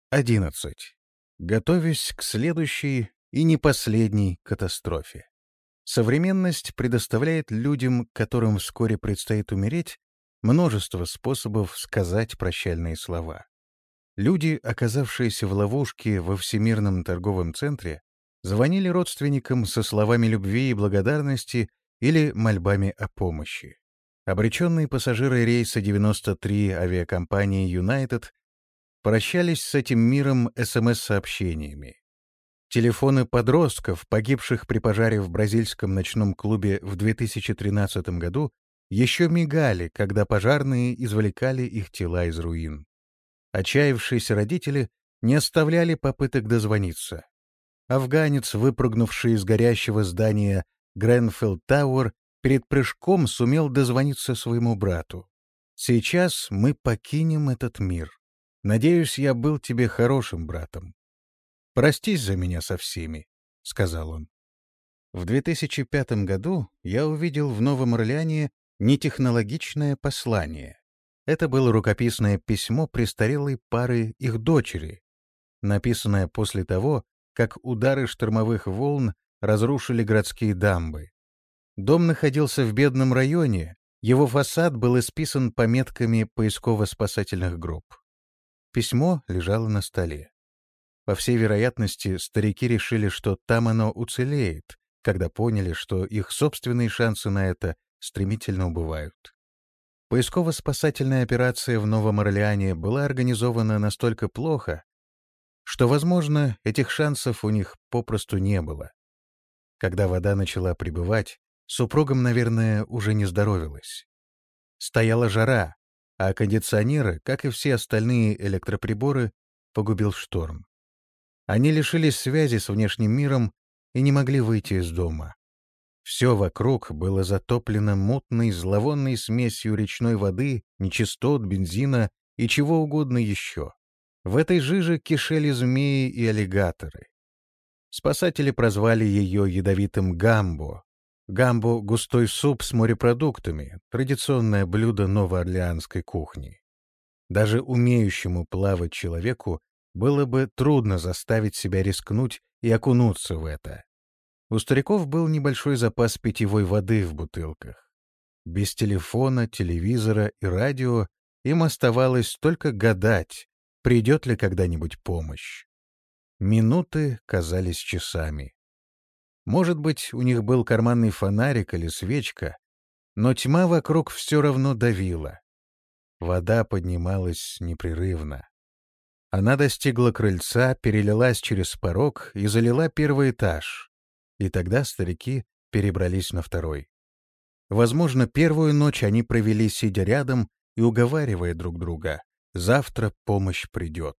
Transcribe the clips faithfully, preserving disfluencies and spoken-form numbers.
Одиннадцать. Готовясь к следующей и не последней катастрофе. Современность предоставляет людям, которым вскоре предстоит умереть, множество способов сказать прощальные слова. Люди, оказавшиеся в ловушке во Всемирном торговом центре, звонили родственникам со словами любви и благодарности или мольбами о помощи. Обреченные пассажиры рейса девяносто три авиакомпании United прощались с этим миром эс эм эс-сообщениями. Телефоны подростков, погибших при пожаре в бразильском ночном клубе в две тысячи тринадцатом году, еще мигали, когда пожарные извлекали их тела из руин. Отчаявшиеся родители не оставляли попыток дозвониться. Афганец, выпрыгнувший из горящего здания Гренфелл Тауэр, перед прыжком сумел дозвониться своему брату. «Сейчас мы покинем этот мир. Надеюсь, я был тебе хорошим братом. Простись за меня со всеми», — сказал он. В две тысячи пятом году я увидел в Новом Орлеане нетехнологичное послание. Это было рукописное письмо престарелой пары их дочери, написанное после того, как удары штормовых волн разрушили городские дамбы. Дом находился в бедном районе, его фасад был исписан пометками поисково-спасательных групп. Письмо лежало на столе. По всей вероятности, старики решили, что там оно уцелеет, когда поняли, что их собственные шансы на это стремительно убывают. Поисково-спасательная операция в Новом Орлеане была организована настолько плохо, что, возможно, этих шансов у них попросту не было. Когда вода начала прибывать, супругам, наверное, уже не здоровилось. Стояла жара, а кондиционеры, как и все остальные электроприборы, погубил шторм. Они лишились связи с внешним миром и не могли выйти из дома. Все вокруг было затоплено мутной, зловонной смесью речной воды, нечистот, бензина и чего угодно еще. В этой жиже кишели змеи и аллигаторы. Спасатели прозвали ее ядовитым гамбо. Гамбо — густой суп с морепродуктами, традиционное блюдо новоорлеанской кухни. Даже умеющему плавать человеку было бы трудно заставить себя рискнуть и окунуться в это. У стариков был небольшой запас питьевой воды в бутылках. Без телефона, телевизора и радио им оставалось только гадать, придет ли когда-нибудь помощь. Минуты казались часами. Может быть, у них был карманный фонарик или свечка, но тьма вокруг все равно давила. Вода поднималась непрерывно. Она достигла крыльца, перелилась через порог и залила первый этаж. И тогда старики перебрались на второй. Возможно, первую ночь они провели, сидя рядом и уговаривая друг друга. Завтра помощь придет.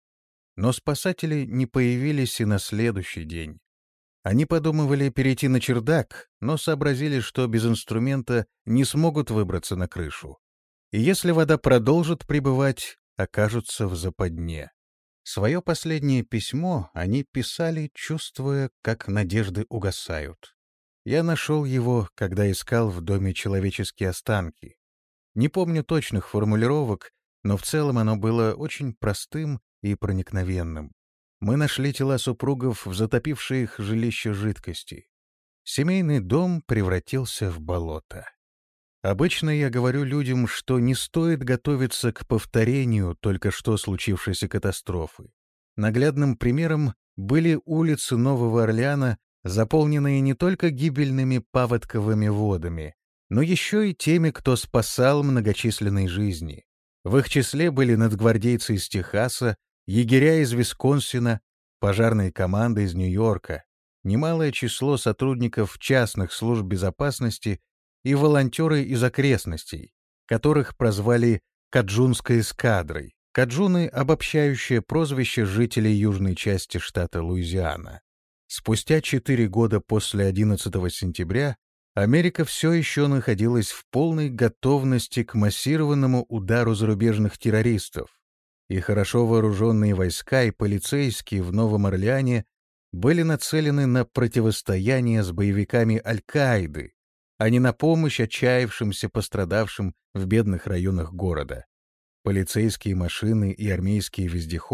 Но спасатели не появились и на следующий день. Они подумывали перейти на чердак, но сообразили, что без инструмента не смогут выбраться на крышу. И если вода продолжит прибывать, окажутся в западне. Свое последнее письмо они писали, чувствуя, как надежды угасают. Я нашел его, когда искал в доме человеческие останки. Не помню точных формулировок, но в целом оно было очень простым и проникновенным. Мы нашли тела супругов в затопившей их жилище жидкости. Семейный дом превратился в болото. Обычно я говорю людям, что не стоит готовиться к повторению только что случившейся катастрофы. Наглядным примером были улицы Нового Орлеана, заполненные не только гибельными паводковыми водами, но еще и теми, кто спасал многочисленные жизни. В их числе были нацгвардейцы из Техаса, егеря из Висконсина, пожарные команды из Нью-Йорка, немалое число сотрудников частных служб безопасности и волонтеры из окрестностей, которых прозвали «Каджунской эскадрой». Каджуны — обобщающее прозвище жителей южной части штата Луизиана. Спустя четыре года после одиннадцатого сентября Америка все еще находилась в полной готовности к массированному удару зарубежных террористов, и хорошо вооруженные войска и полицейские в Новом Орлеане были нацелены на противостояние с боевиками Аль-Каиды, а не на помощь отчаявшимся пострадавшим в бедных районах города. Полицейские машины и армейские вездеходы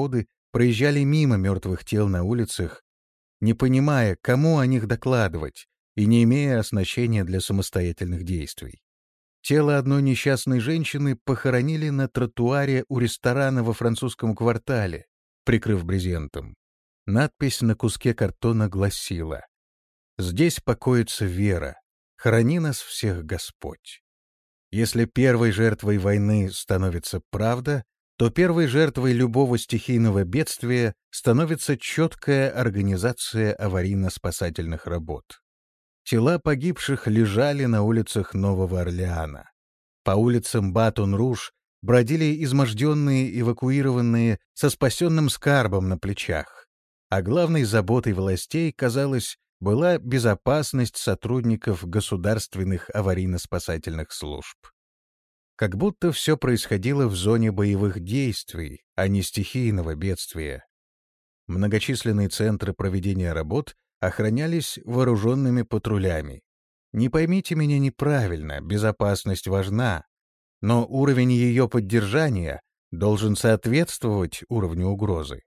проезжали мимо мертвых тел на улицах, не понимая, кому о них докладывать и не имея оснащения для самостоятельных действий. Тело одной несчастной женщины похоронили на тротуаре у ресторана во французском квартале, прикрыв брезентом. Надпись на куске картона гласила: «Здесь покоится Вера, храни нас всех Господь». Если первой жертвой войны становится правда, то первой жертвой любого стихийного бедствия становится четкая организация аварийно-спасательных работ. Тела погибших лежали на улицах Нового Орлеана. По улицам Батон-Руж бродили изможденные эвакуированные со спасенным скарбом на плечах, а главной заботой властей, казалось, была безопасность сотрудников государственных аварийно-спасательных служб. Как будто все происходило в зоне боевых действий, а не стихийного бедствия. Многочисленные центры проведения работ охранялись вооруженными патрулями. Не поймите меня неправильно, безопасность важна, но уровень ее поддержания должен соответствовать уровню угрозы.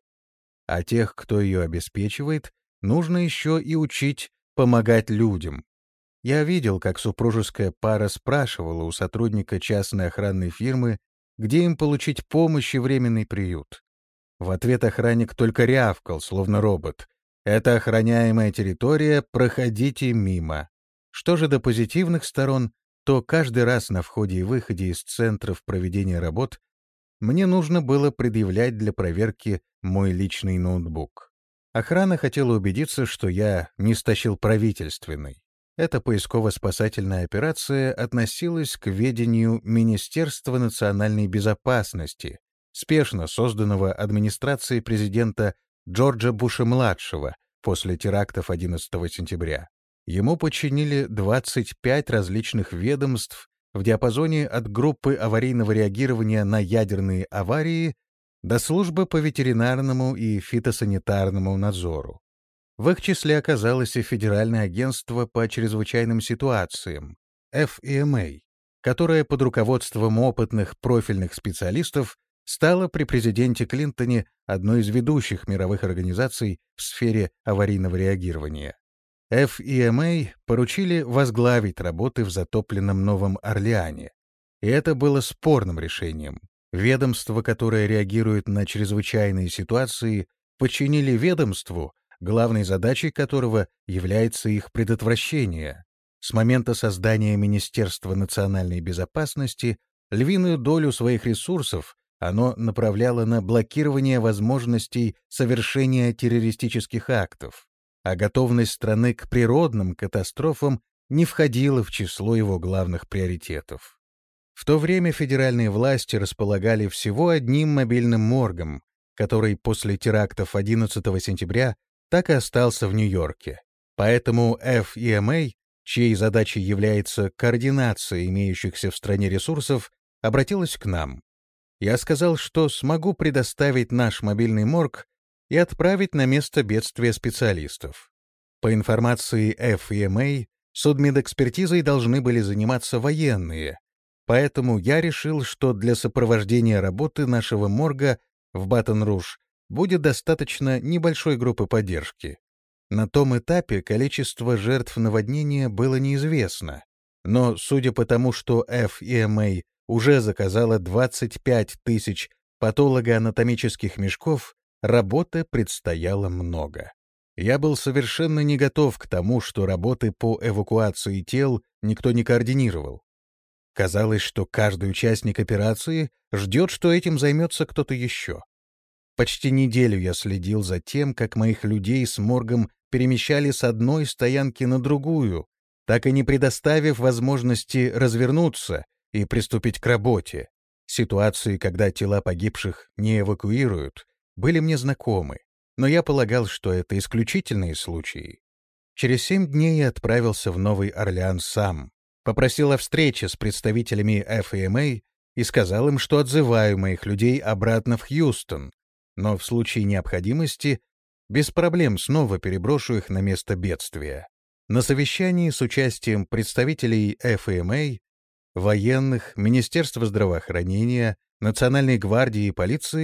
А тех, кто ее обеспечивает, нужно еще и учить помогать людям. Я видел, как супружеская пара спрашивала у сотрудника частной охранной фирмы, где им получить помощь и временный приют. В ответ охранник только рявкал, словно робот: «Это охраняемая территория, проходите мимо». Что же до позитивных сторон, то каждый раз на входе и выходе из центров проведения работ мне нужно было предъявлять для проверки мой личный ноутбук. Охрана хотела убедиться, что я не стащил правительственный. Эта поисково-спасательная операция относилась к ведению Министерства национальной безопасности, спешно созданного администрацией президента Джорджа Буша-младшего после терактов одиннадцатого сентября. Ему подчинили двадцать пять различных ведомств в диапазоне от группы аварийного реагирования на ядерные аварии до службы по ветеринарному и фитосанитарному надзору. В их числе оказалось и Федеральное агентство по чрезвычайным ситуациям, эф и эм эй, которое под руководством опытных профильных специалистов стало при президенте Клинтоне одной из ведущих мировых организаций в сфере аварийного реагирования. эф и эм эй поручили возглавить работы в затопленном Новом Орлеане, и это было спорным решением. Ведомство, которое реагирует на чрезвычайные ситуации, подчинили ведомству, главной задачей которого является их предотвращение. С момента создания Министерства национальной безопасности львиную долю своих ресурсов оно направляло на блокирование возможностей совершения террористических актов, а готовность страны к природным катастрофам не входила в число его главных приоритетов. В то время федеральные власти располагали всего одним мобильным моргом, который после терактов одиннадцатого сентября так и остался в Нью-Йорке. Поэтому эф и эм эй, чьей задачей является координация имеющихся в стране ресурсов, обратилась к нам. Я сказал, что смогу предоставить наш мобильный морг и отправить на место бедствия специалистов. По информации эф и эм эй, судмедэкспертизой должны были заниматься военные, поэтому я решил, что для сопровождения работы нашего морга в Батон-Руж будет достаточно небольшой группы поддержки. На том этапе количество жертв наводнения было неизвестно, но судя по тому, что эф и эм эй уже заказала двадцать пять тысяч патологоанатомических мешков, работы предстояло много. Я был совершенно не готов к тому, что работы по эвакуации тел никто не координировал. Казалось, что каждый участник операции ждет, что этим займется кто-то еще. Почти неделю я следил за тем, как моих людей с моргом перемещали с одной стоянки на другую, так и не предоставив возможности развернуться и приступить к работе. Ситуации, когда тела погибших не эвакуируют, были мне знакомы, но я полагал, что это исключительные случаи. Через семь дней я отправился в Новый Орлеан сам, попросил о встрече с представителями эф и эм эй и сказал им, что отзываю моих людей обратно в Хьюстон, но в случае необходимости без проблем снова переброшу их на место бедствия. На совещании с участием представителей эф и эм эй, военных, Министерства здравоохранения, Национальной гвардии и полиции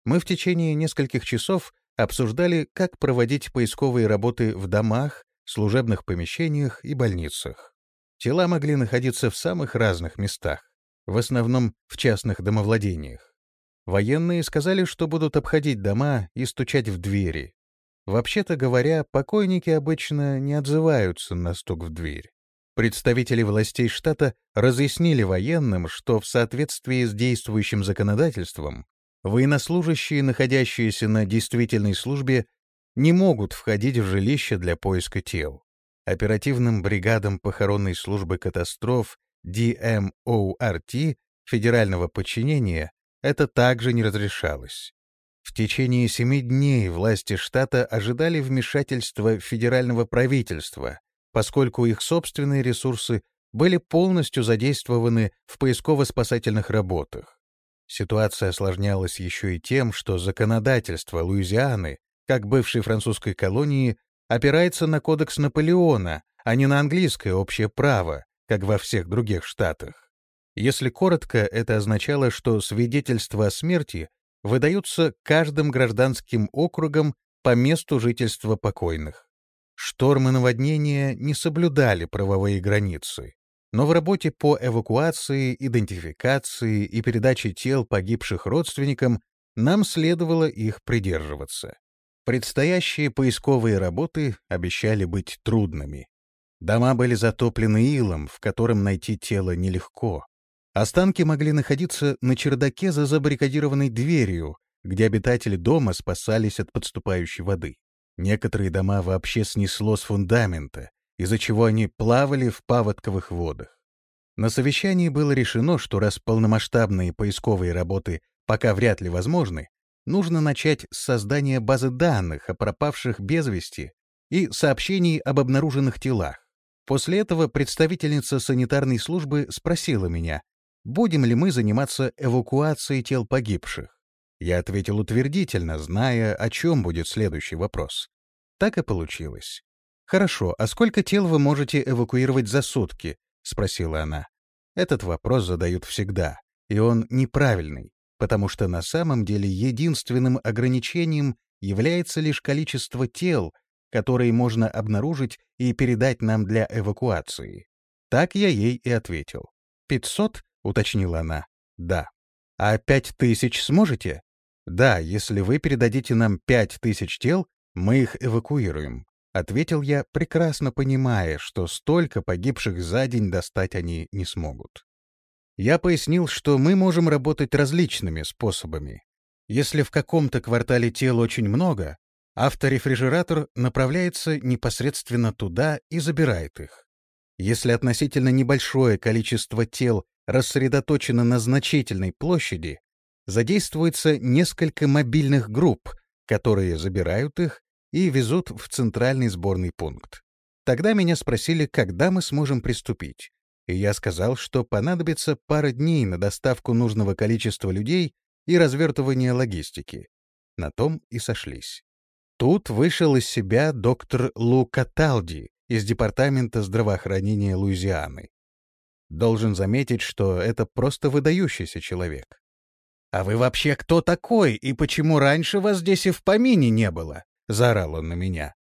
Мы в течение нескольких часов обсуждали, как проводить поисковые работы в домах, служебных помещениях и больницах. Тела могли находиться в самых разных местах, в основном в частных домовладениях. Военные сказали, что будут обходить дома и стучать в двери. Вообще-то говоря, покойники обычно не отзываются на стук в дверь. Представители властей штата разъяснили военным, что в соответствии с действующим законодательством военнослужащие, находящиеся на действительной службе, не могут входить в жилище для поиска тел. Оперативным бригадам похоронной службы катастроф ди эм о эр ти федерального подчинения это также не разрешалось. В течение семи дней власти штата ожидали вмешательства федерального правительства, поскольку их собственные ресурсы были полностью задействованы в поисково-спасательных работах. Ситуация осложнялась еще и тем, что законодательство Луизианы, как бывшей французской колонии, опирается на кодекс Наполеона, а не на английское общее право, как во всех других штатах. Если коротко, это означало, что свидетельства о смерти выдаются каждым гражданским округом по месту жительства покойных. Штормы наводнения не соблюдали правовые границы, но в работе по эвакуации, идентификации и передаче тел погибших родственникам нам следовало их придерживаться. Предстоящие поисковые работы обещали быть трудными. Дома были затоплены илом, в котором найти тело нелегко. Останки могли находиться на чердаке за забаррикадированной дверью, где обитатели дома спасались от подступающей воды. Некоторые дома вообще снесло с фундамента, из-за чего они плавали в паводковых водах. На совещании было решено, что раз полномасштабные поисковые работы пока вряд ли возможны, нужно начать с создания базы данных о пропавших без вести и сообщений об обнаруженных телах. После этого представительница санитарной службы спросила меня, будем ли мы заниматься эвакуацией тел погибших. Я ответил утвердительно, зная, о чем будет следующий вопрос. Так и получилось. «Хорошо, а сколько тел вы можете эвакуировать за сутки?» — спросила она. Этот вопрос задают всегда, и он неправильный, потому что на самом деле единственным ограничением является лишь количество тел, которые можно обнаружить и передать нам для эвакуации. Так я ей и ответил. «Пятьсот?» — уточнила она. «Да». «А пять тысяч сможете?» «Да, если вы передадите нам пять тысяч тел, мы их эвакуируем», — ответил я, прекрасно понимая, что столько погибших за день достать они не смогут. Я пояснил, что мы можем работать различными способами. Если в каком-то квартале тел очень много, авторефрижератор направляется непосредственно туда и забирает их. Если относительно небольшое количество тел рассредоточено на значительной площади, задействуется несколько мобильных групп, которые забирают их и везут в центральный сборный пункт. Тогда меня спросили, когда мы сможем приступить, и я сказал, что понадобится пара дней на доставку нужного количества людей и развертывание логистики. На том и сошлись. Тут вышел из себя доктор Лу Каталди из Департамента здравоохранения Луизианы. Должен заметить, что это просто выдающийся человек. «А вы вообще кто такой, и почему раньше вас здесь и в помине не было?» — заорал он на меня.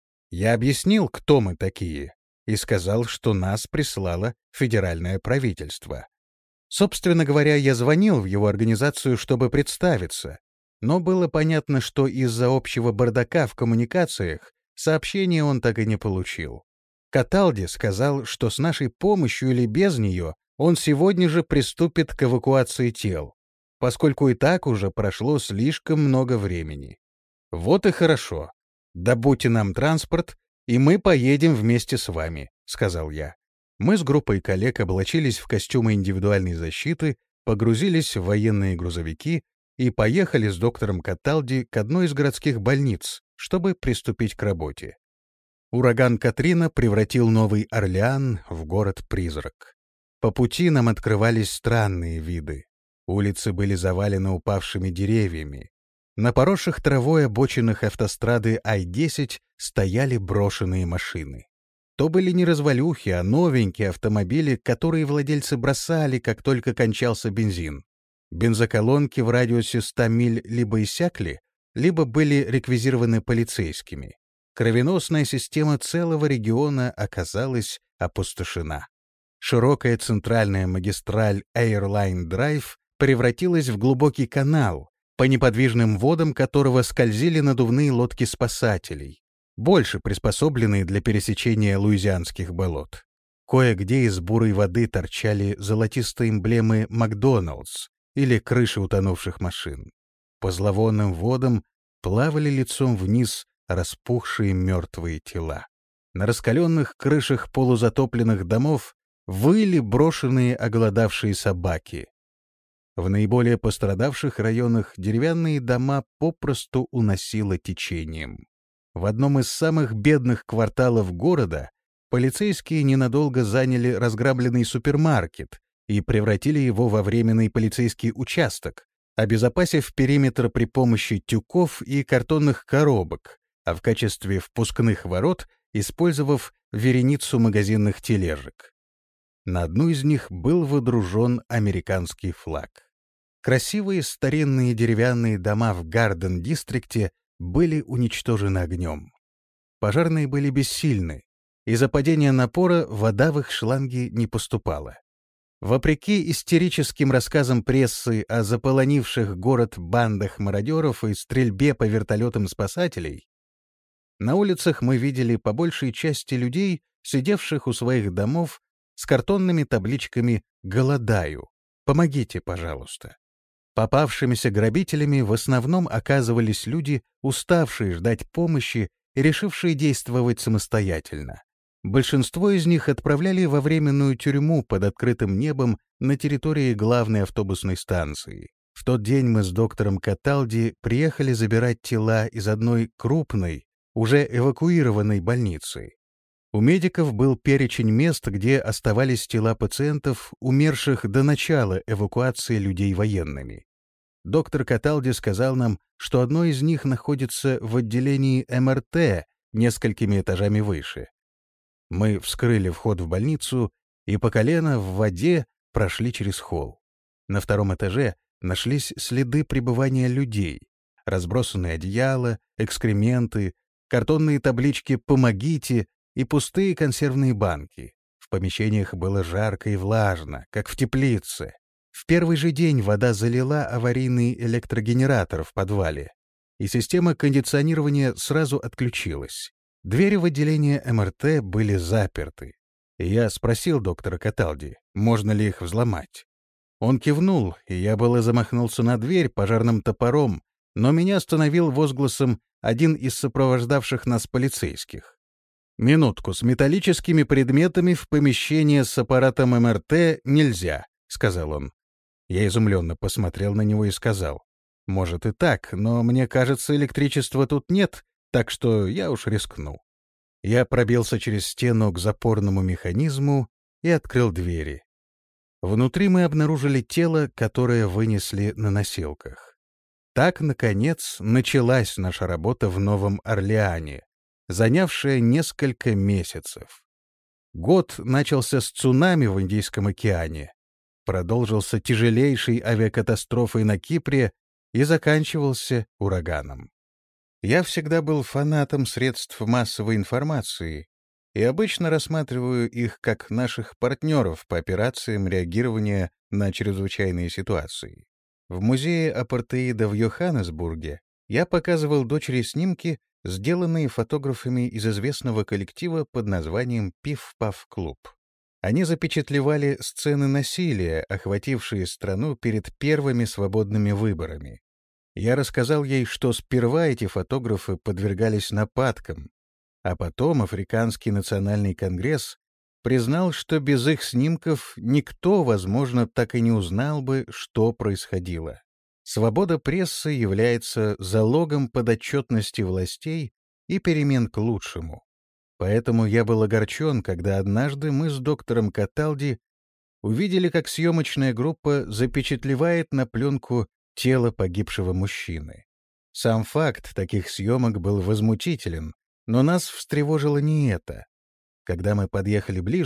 Я объяснил, кто мы такие, и сказал, что нас прислало федеральное правительство. Собственно говоря, я звонил в его организацию, чтобы представиться, но было понятно, что из-за общего бардака в коммуникациях сообщения он так и не получил. Каталди сказал, что с нашей помощью или без нее он сегодня же приступит к эвакуации тел, поскольку и так уже прошло слишком много времени. «Вот и хорошо. Добудьте нам транспорт, и мы поедем вместе с вами», — сказал я. Мы с группой коллег облачились в костюмы индивидуальной защиты, погрузились в военные грузовики и поехали с доктором Каталди к одной из городских больниц, чтобы приступить к работе. Ураган Катрина превратил Новый Орлеан в город-призрак. По пути нам открывались странные виды. Улицы были завалены упавшими деревьями. На поросших травой обочинах автострады Ай десять стояли брошенные машины. То были не развалюхи, а новенькие автомобили, которые владельцы бросали, как только кончался бензин. Бензоколонки в радиусе ста миль либо иссякли, либо были реквизированы полицейскими. Кровеносная система целого региона оказалась опустошена. Широкая центральная магистраль Airline Drive превратилась в глубокий канал, по неподвижным водам которого скользили надувные лодки спасателей, больше приспособленные для пересечения луизианских болот. Кое-где из бурой воды торчали золотистые эмблемы «Макдоналдс» или крыши утонувших машин. По зловонным водам плавали лицом вниз распухшие мертвые тела. На раскаленных крышах полузатопленных домов выли брошенные оголодавшие собаки. В наиболее пострадавших районах деревянные дома попросту уносило течением. В одном из самых бедных кварталов города полицейские ненадолго заняли разграбленный супермаркет и превратили его во временный полицейский участок, обезопасив периметр при помощи тюков и картонных коробок, а в качестве впускных ворот использовав вереницу магазинных тележек. На одну из них был водружен американский флаг. Красивые старинные деревянные дома в Гарден-дистрикте были уничтожены огнем. Пожарные были бессильны. Из-за падения напора вода в их шланги не поступала. Вопреки истерическим рассказам прессы о заполонивших город бандах мародеров и стрельбе по вертолетам спасателей, на улицах мы видели по большей части людей, сидевших у своих домов с картонными табличками «Голодаю! Помогите, пожалуйста!». Попавшимися грабителями в основном оказывались люди, уставшие ждать помощи и решившие действовать самостоятельно. Большинство из них отправляли во временную тюрьму под открытым небом на территории главной автобусной станции. В тот день мы с доктором Каталди приехали забирать тела из одной крупной, уже эвакуированной больницы. У медиков был перечень мест, где оставались тела пациентов, умерших до начала эвакуации людей военными. Доктор Каталди сказал нам, что одно из них находится в отделении эм эр тэ несколькими этажами выше. Мы вскрыли вход в больницу и по колено в воде прошли через холл. На втором этаже нашлись следы пребывания людей, разбросанные одеяла, экскременты, картонные таблички «Помогите» и пустые консервные банки. В помещениях было жарко и влажно, как в теплице. В первый же день вода залила аварийный электрогенератор в подвале, и система кондиционирования сразу отключилась. Двери в отделение эм эр тэ были заперты. И я спросил доктора Каталди, можно ли их взломать. Он кивнул, и я было замахнулся на дверь пожарным топором, но меня остановил возгласом один из сопровождавших нас полицейских. «Минутку, с металлическими предметами в помещение с аппаратом эм эр тэ нельзя», — сказал он. Я изумленно посмотрел на него и сказал, «Может и так, но мне кажется, электричества тут нет, так что я уж рискну». Я пробился через стену к запорному механизму и открыл двери. Внутри мы обнаружили тело, которое вынесли на носилках. Так, наконец, началась наша работа в Новом Орлеане, занявшая несколько месяцев. Год начался с цунами в Индийском океане, продолжился тяжелейшей авиакатастрофой на Кипре и заканчивался ураганом. Я всегда был фанатом средств массовой информации и обычно рассматриваю их как наших партнеров по операциям реагирования на чрезвычайные ситуации. В музее апартеида в Йоханнесбурге я показывал дочери снимки, сделанные фотографами из известного коллектива под названием «Пиф-паф-клуб». Они запечатлевали сцены насилия, охватившие страну перед первыми свободными выборами. Я рассказал ей, что сперва эти фотографы подвергались нападкам, а потом Африканский национальный конгресс признал, что без их снимков никто, возможно, так и не узнал бы, что происходило. Свобода прессы является залогом подотчетности властей и перемен к лучшему. Поэтому я был огорчен, когда однажды мы с доктором Каталди увидели, как съемочная группа запечатлевает на пленку тело погибшего мужчины. Сам факт таких съемок был возмутителен, но нас встревожило не это. Когда мы подъехали ближе,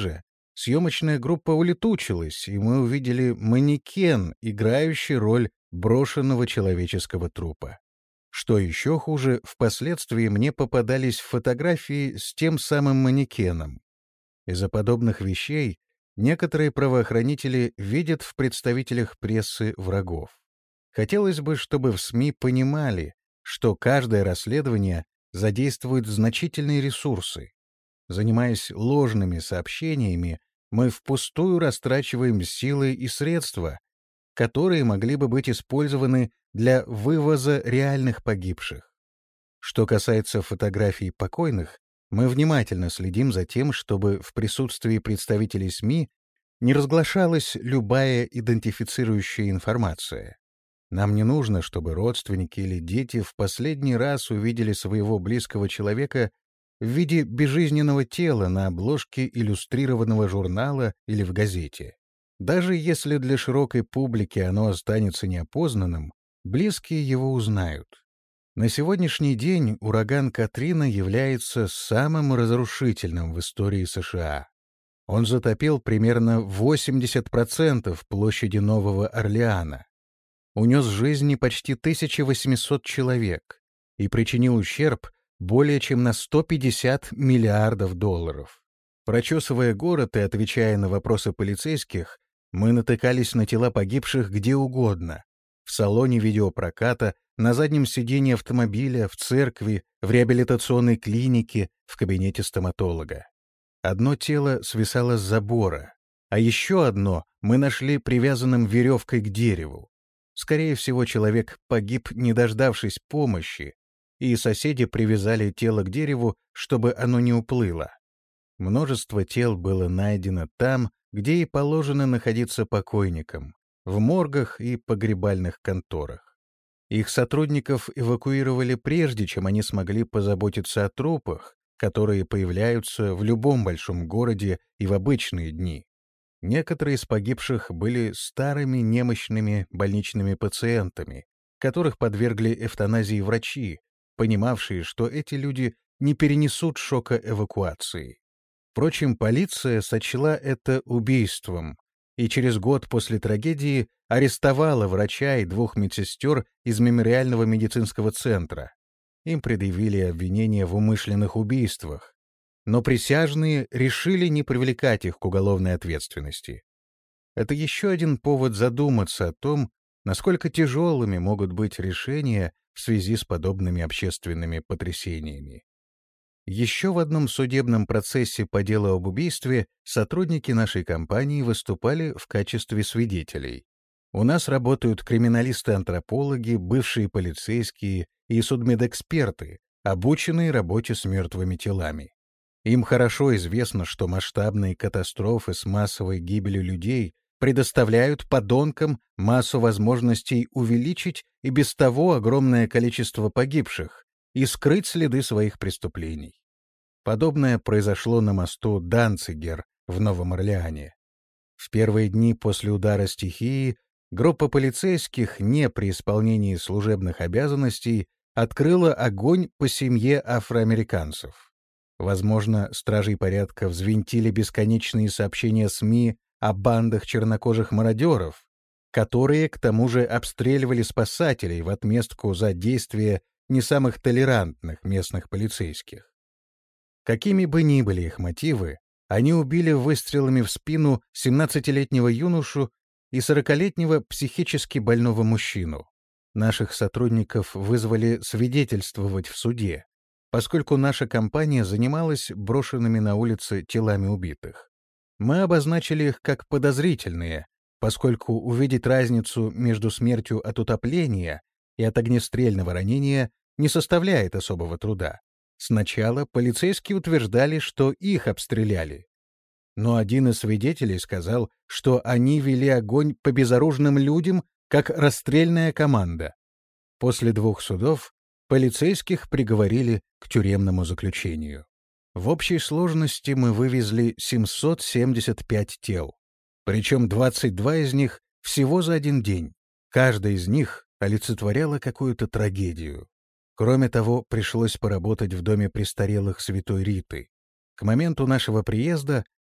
Съемочная группа улетучилась, и мы увидели манекен, играющий роль брошенного человеческого трупа. Что еще хуже, впоследствии мне попадались фотографии с тем самым манекеном. Из-за подобных вещей некоторые правоохранители видят в представителях прессы врагов. Хотелось бы, чтобы в СМИ понимали, что каждое расследование задействует значительные ресурсы. Занимаясь ложными сообщениями, мы впустую растрачиваем силы и средства, которые могли бы быть использованы для вывоза реальных погибших. Что касается фотографий покойных, мы внимательно следим за тем, чтобы в присутствии представителей СМИ не разглашалась любая идентифицирующая информация. Нам не нужно, чтобы родственники или дети в последний раз увидели своего близкого человека в виде безжизненного тела на обложке иллюстрированного журнала или в газете. Даже если для широкой публики оно останется неопознанным, близкие его узнают. На сегодняшний день ураган Катрина является самым разрушительным в истории США. Он затопил примерно восемьдесят процентов площади Нового Орлеана, унес жизни почти тысяча восемьсот человек и причинил ущерб более чем на сто пятьдесят миллиардов долларов. Прочесывая город и отвечая на вопросы полицейских, мы натыкались на тела погибших где угодно — в салоне видеопроката, на заднем сиденье автомобиля, в церкви, в реабилитационной клинике, в кабинете стоматолога. Одно тело свисало с забора, а еще одно мы нашли привязанным веревкой к дереву. Скорее всего, человек погиб, не дождавшись помощи, и соседи привязали тело к дереву, чтобы оно не уплыло. Множество тел было найдено там, где и положено находиться покойникам, в моргах и погребальных конторах. Их сотрудников эвакуировали прежде, чем они смогли позаботиться о трупах, которые появляются в любом большом городе и в обычные дни. Некоторые из погибших были старыми немощными больничными пациентами, которых подвергли эвтаназии врачи, понимавшие, что эти люди не перенесут шока эвакуации. Впрочем, полиция сочла это убийством, и через год после трагедии арестовала врача и двух медсестер из мемориального медицинского центра. Им предъявили обвинения в умышленных убийствах, но присяжные решили не привлекать их к уголовной ответственности. Это еще один повод задуматься о том, насколько тяжелыми могут быть решения в связи с подобными общественными потрясениями. Еще в одном судебном процессе по делу об убийстве сотрудники нашей компании выступали в качестве свидетелей. У нас работают криминалисты-антропологи, бывшие полицейские и судмедэксперты, обученные работе с мертвыми телами. Им хорошо известно, что масштабные катастрофы с массовой гибелью людей предоставляют подонкам массу возможностей увеличить и без того огромное количество погибших и скрыть следы своих преступлений. Подобное произошло на мосту Данцигер в Новом Орлеане. В первые дни после удара стихии группа полицейских, не при исполнении служебных обязанностей, открыла огонь по семье афроамериканцев. Возможно, стражей порядка взвинтили бесконечные сообщения СМИ о бандах чернокожих мародеров, которые, к тому же, обстреливали спасателей в отместку за действия не самых толерантных местных полицейских. Какими бы ни были их мотивы, они убили выстрелами в спину семнадцатилетнего юношу и сорокалетнего психически больного мужчину. Наших сотрудников вызвали свидетельствовать в суде, поскольку наша компания занималась брошенными на улице телами убитых. Мы обозначили их как подозрительные, поскольку увидеть разницу между смертью от утопления и от огнестрельного ранения не составляет особого труда. Сначала полицейские утверждали, что их обстреляли, но один из свидетелей сказал, что они вели огонь по безоружным людям, как расстрельная команда. После двух судов полицейских приговорили к тюремному заключению. В общей сложности мы вывезли семьсот семьдесят пять тел, причем двадцать два из них всего за один день. Каждая из них олицетворяла какую-то трагедию. Кроме того, пришлось поработать в доме престарелых Святой Риты. К моменту нашего приезда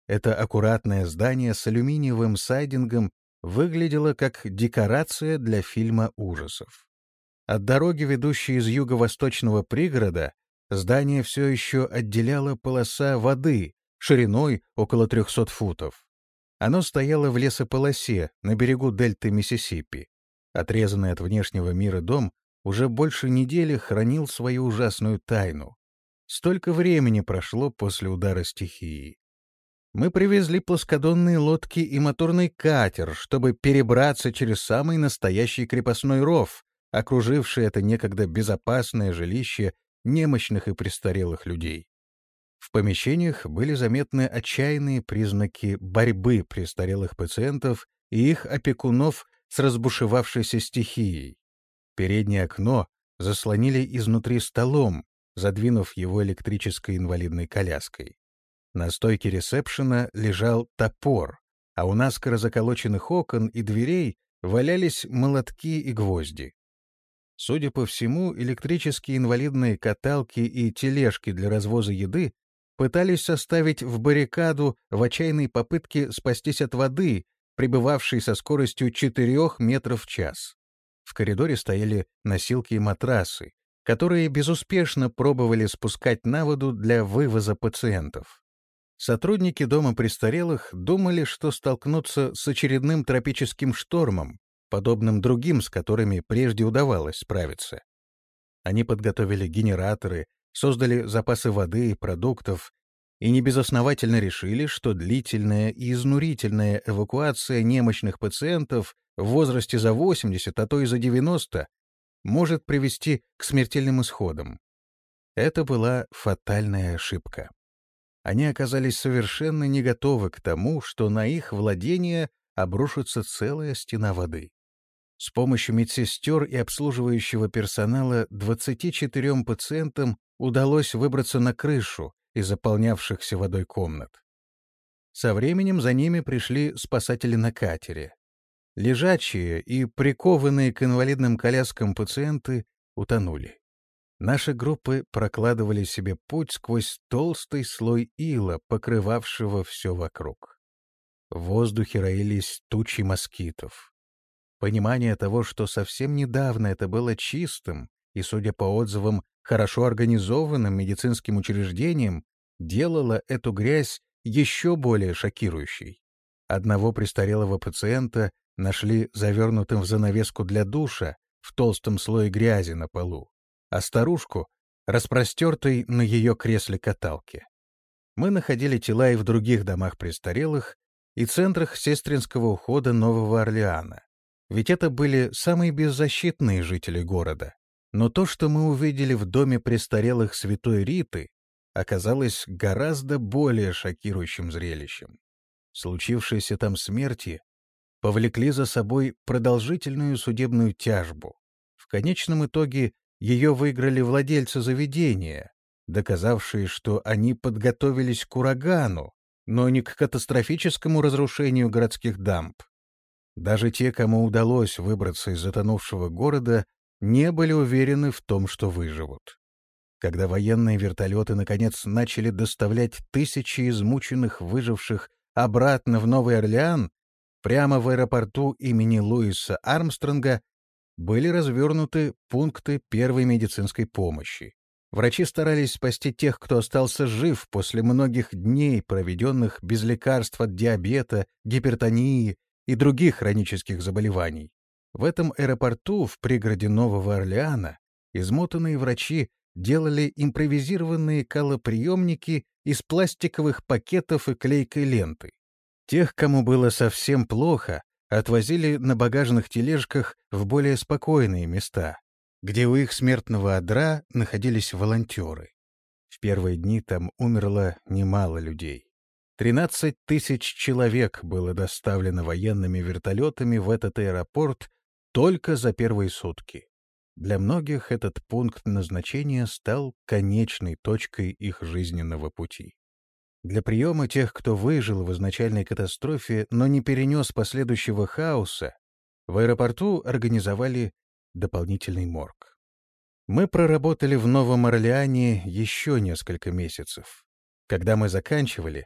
Это аккуратное здание с алюминиевым сайдингом выглядело как декорация для фильма ужасов. От дороги, ведущей из юго-восточного пригорода, здание все еще отделяла полоса воды шириной около трехсот футов. Оно стояло в лесополосе на берегу дельты Миссисипи. Отрезанный от внешнего мира дом уже больше недели хранил свою ужасную тайну. Столько времени прошло после удара стихии. Мы привезли плоскодонные лодки и моторный катер, чтобы перебраться через самый настоящий крепостной ров, окруживший это некогда безопасное жилище немощных и престарелых людей. В помещениях были заметны отчаянные признаки борьбы престарелых пациентов и их опекунов с разбушевавшейся стихией. Переднее окно заслонили изнутри столом, задвинув его электрической инвалидной коляской. На стойке ресепшена лежал топор, а у наскоро заколоченных окон и дверей валялись молотки и гвозди. Судя по всему, электрические инвалидные каталки и тележки для развоза еды пытались составить в баррикаду в отчаянной попытке спастись от воды, прибывавшей со скоростью четырёх метров в час. В коридоре стояли носилки и матрасы, которые безуспешно пробовали спускать на воду для вывоза пациентов. Сотрудники дома престарелых думали, что столкнутся с очередным тропическим штормом, подобным другим, с которыми прежде удавалось справиться. Они подготовили генераторы, создали запасы воды и продуктов и небезосновательно решили, что длительная и изнурительная эвакуация немощных пациентов в возрасте за восемьдесят, а то и за девяносто может привести к смертельным исходам. Это была фатальная ошибка. Они оказались совершенно не готовы к тому, что на их владение обрушится целая стена воды. С помощью медсестер и обслуживающего персонала двадцати четырем пациентам удалось выбраться на крышу из заполнявшихся водой комнат. Со временем за ними пришли спасатели на катере. Лежачие и прикованные к инвалидным коляскам пациенты утонули. Наши группы прокладывали себе путь сквозь толстый слой ила, покрывавшего все вокруг. В воздухе роились тучи москитов. Понимание того, что совсем недавно это было чистым и, судя по отзывам, хорошо организованным медицинским учреждением, делало эту грязь еще более шокирующей. Одного престарелого пациента нашли завернутым в занавеску для душа в толстом слое грязи на полу, а старушку — распростертой на ее кресле-каталке. Мы находили тела и в других домах престарелых и центрах сестринского ухода Нового Орлеана. Ведь это были самые беззащитные жители города. Но то, что мы увидели в доме престарелых Святой Риты, оказалось гораздо более шокирующим зрелищем. Случившиеся там смерти повлекли за собой продолжительную судебную тяжбу. В конечном итоге ее выиграли владельцы заведения, доказавшие, что они подготовились к урагану, но не к катастрофическому разрушению городских дамб. Даже те, кому удалось выбраться из затонувшего города, не были уверены в том, что выживут. Когда военные вертолеты наконец начали доставлять тысячи измученных выживших обратно в Новый Орлеан, прямо в аэропорту имени Луиса Армстронга были развернуты пункты первой медицинской помощи. Врачи старались спасти тех, кто остался жив после многих дней, проведенных без лекарств от диабета, гипертонии и других хронических заболеваний. В этом аэропорту в пригороде Нового Орлеана измотанные врачи делали импровизированные калоприемники из пластиковых пакетов и клейкой ленты. Тех, кому было совсем плохо, отвозили на багажных тележках в более спокойные места, где у их смертного одра находились волонтеры. В первые дни там умерло немало людей. тринадцать тысяч человек было доставлено военными вертолетами в этот аэропорт только за первые сутки. Для многих этот пункт назначения стал конечной точкой их жизненного пути. Для приема тех, кто выжил в изначальной катастрофе, но не перенес последующего хаоса, в аэропорту организовали дополнительный морг. Мы проработали в Новом Орлеане еще несколько месяцев. Когда мы заканчивали,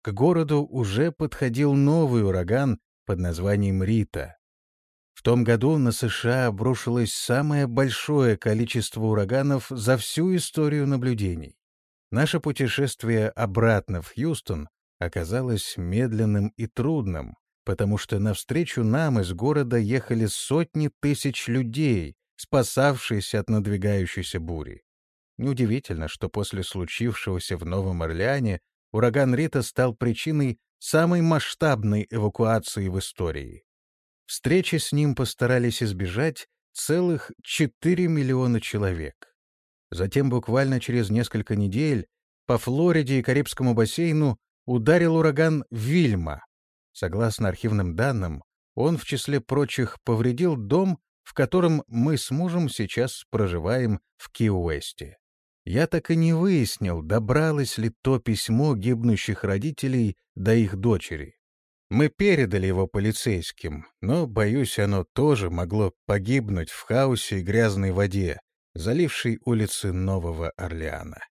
к городу уже подходил новый ураган под названием Рита. В том году на США обрушилось самое большое количество ураганов за всю историю наблюдений. Наше путешествие обратно в Хьюстон оказалось медленным и трудным, потому что навстречу нам из города ехали сотни тысяч людей, спасавшиеся от надвигающейся бури. Неудивительно, что после случившегося в Новом Орлеане ураган Рита стал причиной самой масштабной эвакуации в истории. Встречи с ним постарались избежать целых четыре миллиона человек. Затем буквально через несколько недель по Флориде и Карибскому бассейну ударил ураган Вильма. Согласно архивным данным, он, в числе прочих, повредил дом, в котором мы с мужем сейчас проживаем в Ки-Уэсте. Я так и не выяснил, добралось ли то письмо гибнущих родителей до их дочери. Мы передали его полицейским, но, боюсь, оно тоже могло погибнуть в хаосе и грязной воде, залившей улицы Нового Орлеана.